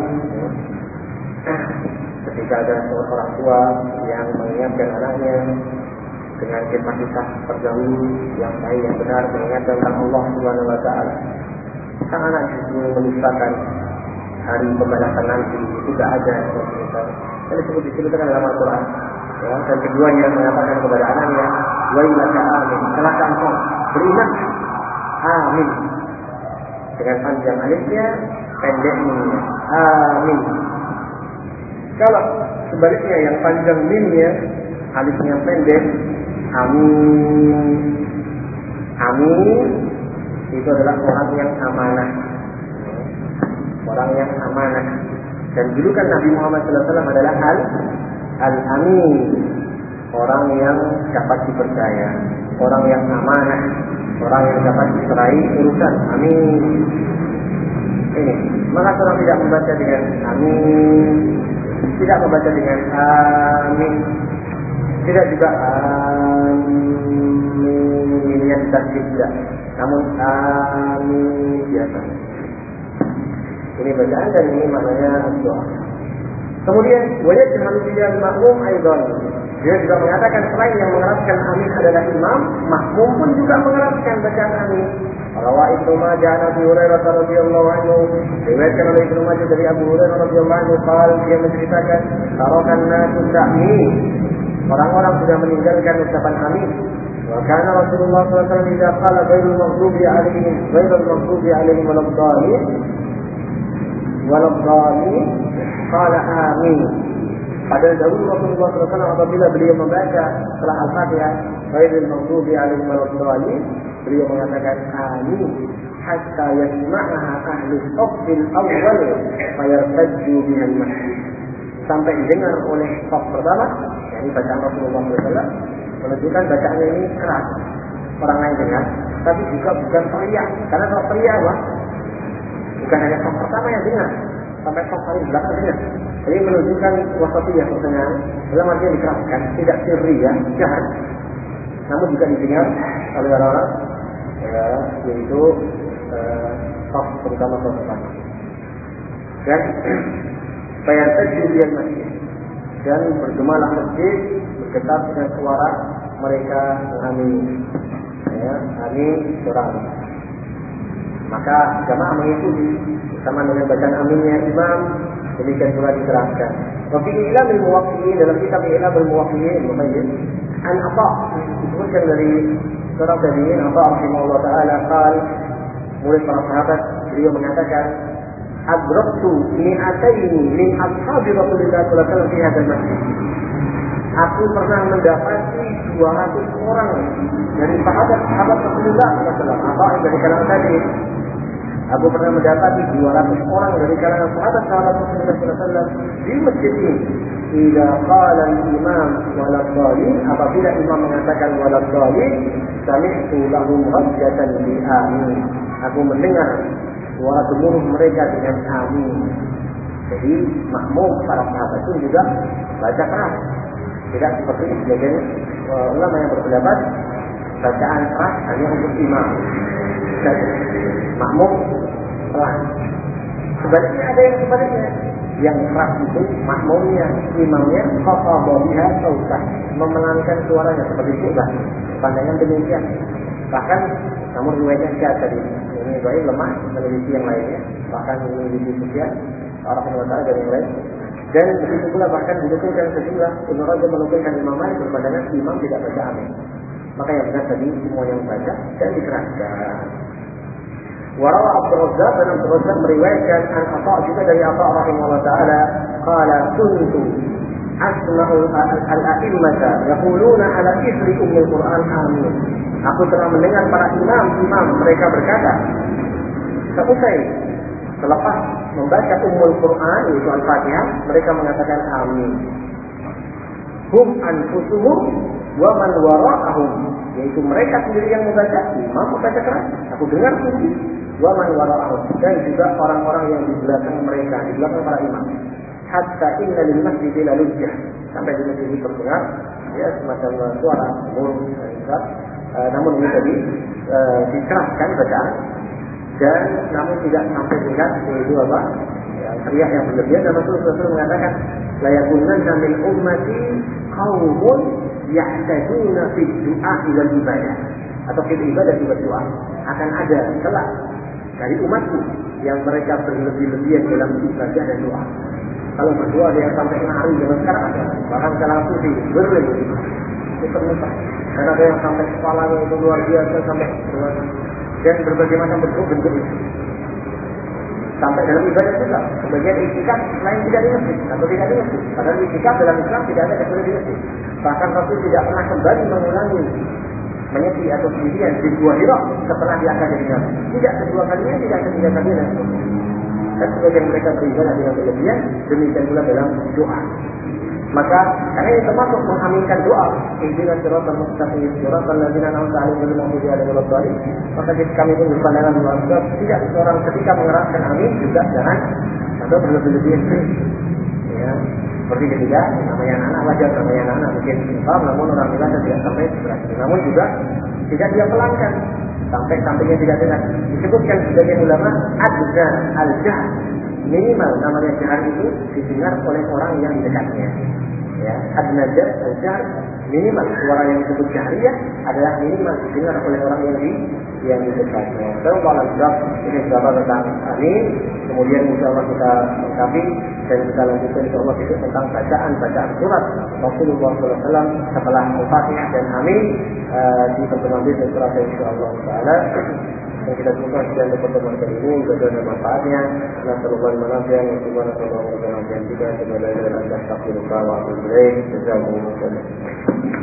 Ketika ada seorang tua yang mengingatkan anaknya dengan kisah-kisah terdahulu yang baik yang benar, mengingatkan tentang Allah Subhanahu wa taala, sang anak justru melupakan hari pembalasan nanti. Tidak ada seperti itu. Ini disebut disebutkan dalam Al-Quran. Ya, dan keduanya mengatakan kepada anaknya, wa ilaka amin, celaka engkau, beriman, amin, dengan panjang alifnya, pendek mimnya, amin. Kalau sebaliknya yang panjang mimnya, alifnya pendek, amin, amin, itu adalah orang yang amanah, orang yang amanah. Dan julukan Nabi Muhammad shallallahu alaihi wasallam adalah al al-amin, orang yang dapat dipercaya, orang yang amanah, orang yang dapat diserai urusan. Amin. Ini, maka orang tidak membaca dengan amin, tidak membaca dengan amin, tidak juga amin, ini tasdid tidak, namun amin biasa. Ini bacaan dan ini maknanya doa. Kemudian wajib hamdiyal makmum aidan. Dia juga mengatakan selain yang mengeraskan amin adalah imam, makmum pun juga mengeraskan bacaan amin. Rawa Ibnu Majah an Abi Hurairah radhiyallahu anhu, riwayatkan oleh Ibnu Majah dari Abu Hurairah radhiyallahu anhu, qala, dia menceritakan, tarakan nasu ta'min. Orang-orang sudah meninggalkan ucapan amin. Wa kana Rasulullah sallallahu alaihi wasallam idza qala ghairul maghdubi alaihim ghairul maghdubi alaihim waladdallin waladdallin qala amin. Pada dahulu Rasulullah sallallahu alaihi wasallam apabila beliau membaca setelah Al-Fatihah ghairul maghdubi alaihim waladdallin, beliau mengatakan amin hatta yasma'aha ahli as-saffil awwal fayartajju biha al-masjid, sampai didengar oleh saf pertama, yakni bacaan Rasulullah sallallahu alaihi wasallam, menunjukkan bacaannya ini keras, orang lain dengar, tapi juga bukan teriak, karena kalau teriak wah, bukan hanya saf pertama yang dengar, sampai saf paling belakang dengar. Jadi menunjukkan wasatiyah pertengahan, dalam artinya dikeraskan, tidak sirri ya, jahat, namun juga didengar oleh orang-orang, ya, yaitu uh, saf terutama saf pertama. Dan bayar tajwid masjid, dan bergemalah masjid bergetar dengan suara mereka amin, ya, amin surah. Maka jamaah mengikuti bersama dengan bacaan aminnya imam, Demikian pula diterangkan. Wa fi I'lamul Muwaqqi'in, dalam kitab I'lamul Muwaqqi'in Muhammad an Atha disebutkan dari seorang tabi'in Atha rahimahullah taala qal, murid para sahabat, beliau mengatakan adraktu mi'ataini min ashabi Rasulullah sallallahu alaihi wasallam fi hadzal masjid. Aku pernah mendapati dua ratus orang dari sahabat-sahabat Rasulullah sallallahu alaihi wasallam. Atha dari kalangan tabi'in. Aku pernah mendapati dua ratus orang dari kalangan sahabat-sahabat Rasulullah sallallahu alaihi wasallam di masjid ini. Idza qala al-imam walad dhalin, apabila imam mengatakan walad dhalin, sami'tu lahum hajjatan bi amin. Aku mendengar suara gemuruh mereka dengan amin. Jadi makmum para sahabat pun juga baca keras. Tidak seperti sebagian uh, ulama yang berpendapat bacaan keras hanya untuk imam. Dan makmum pelan. Sebaliknya ada yang sebaliknya. Yang keras itu makmumnya, imamnya qaqabah sautah, memelankan suaranya seperti itu lah. Pandangan demikian. Bahkan namun riwayatnya syad tadi. Ini baik lemah meneliti yang lainnya. Bahkan ini di Sufyan, orang penguasa dan yang lain. Dan begitu pula bahkan didukungkan sejumlah Ibnu Rajab menukilkan Imam Malik berpandangan imam tidak baca amin. Maka yang benar tadi semua yang baca dan dikeraskan. Warawa Abdul Razzaq dan Abdul Razzaq meriwayatkan an Atha juga dari Atha rahimahullah taala qala kuntu asma'u al-a'immata yaquluna ala ithri ummil Qur'an amin. Aku telah mendengar para imam-imam mereka berkata seusai selepas membaca Ummul Quran yaitu Al-Fatihah, mereka mengatakan amin. Hum anfusuhum wa man wara'ahum, yaitu mereka sendiri yang membaca, imam membaca keras. Aku dengar sendiri wa man wara'ahum, dan juga orang-orang yang di belakang mereka, di belakang para imam. Hatta inna lil masjidi la lujjah, sampai di masjid ini terdengar ya semacam suara gemuruh dan uh, namun ini tadi uh, dikeraskan bacaan. Dan namun tidak sampai tingkat yaitu apa? Ya, teriak yang berlebihan. Dan Rasulullah mengatakan, la yakunanna min ummati qaumun yahtajuna fi du'a ila ibadah, atau fi ibadah ila doa. Akan ada kelak dari umatku yang mereka berlebih-lebihan dalam ibadah dan doa. Kalau berdoa dia sampai nari dengan sekarang ada. Bahkan sekarang sufi berlebih muter-muter. Dan ada yang sampai kepalanya itu luar biasa sampai luar. Dan berbagai macam bentuk-bentuk itu. Sampai dalam ibadah juga. Sebagian itikaf lain tidak di masjid atau tidak di masjid. Padahal itikaf dalam Islam tidak ada kecuali di masjid. Bahkan Rasul tidak pernah kembali mengulangi menyepi atau sendirian di Gua Hira setelah diangkat jadi nabi. Tidak kedua kalinya, tidak ketiga kalinya dan seterusnya. Dan sebagian mereka beribadah dengan berlebihan, demikian pula dalam doa. Maka karena ini termasuk mengaminkan doa, ihdinas siratal mustaqim, siratal ladzina an'amta 'alaihim ghairil maghdubi alaihim waladdallin. Maka kami pun berpandangan luar biasa, tidak seorang ketika mengeraskan amin juga jangan atau berlebih-lebihan. Ya, seperti ketika namanya anak wajar, namanya anak mungkin paham, namun orang dewasa tidak sampai seperti itu. Namun juga tidak dia pelankan sampai sampainya tidak dengar. Disebutkan sebagian ulama adna al-jahr, minimal namanya jahr itu didengar oleh orang yang di dekatnya. Ya, adna al-jahr minimal suara yang disebut jahriyah adalah minimal didengar oleh orang yang di yang di dekatnya. Kalau ini berapa tentang amin, kemudian insyaallah kita lengkapi dan kita lanjutkan insyaallah itu tentang bacaan bacaan surat Rasulullah sallallahu alaihi wasallam setelah Al-Fatihah dan amin uh, di pertemuan besok insyaallah insyaallah taala. Dan kita buka sekian pertemuan kali ini, bagaimana manfaatnya, dan terlalu manfaat yang bagaimana kalau kita nanti juga sebagai dalam aspek takdir bahwa itu baik, jazakumullah khairan.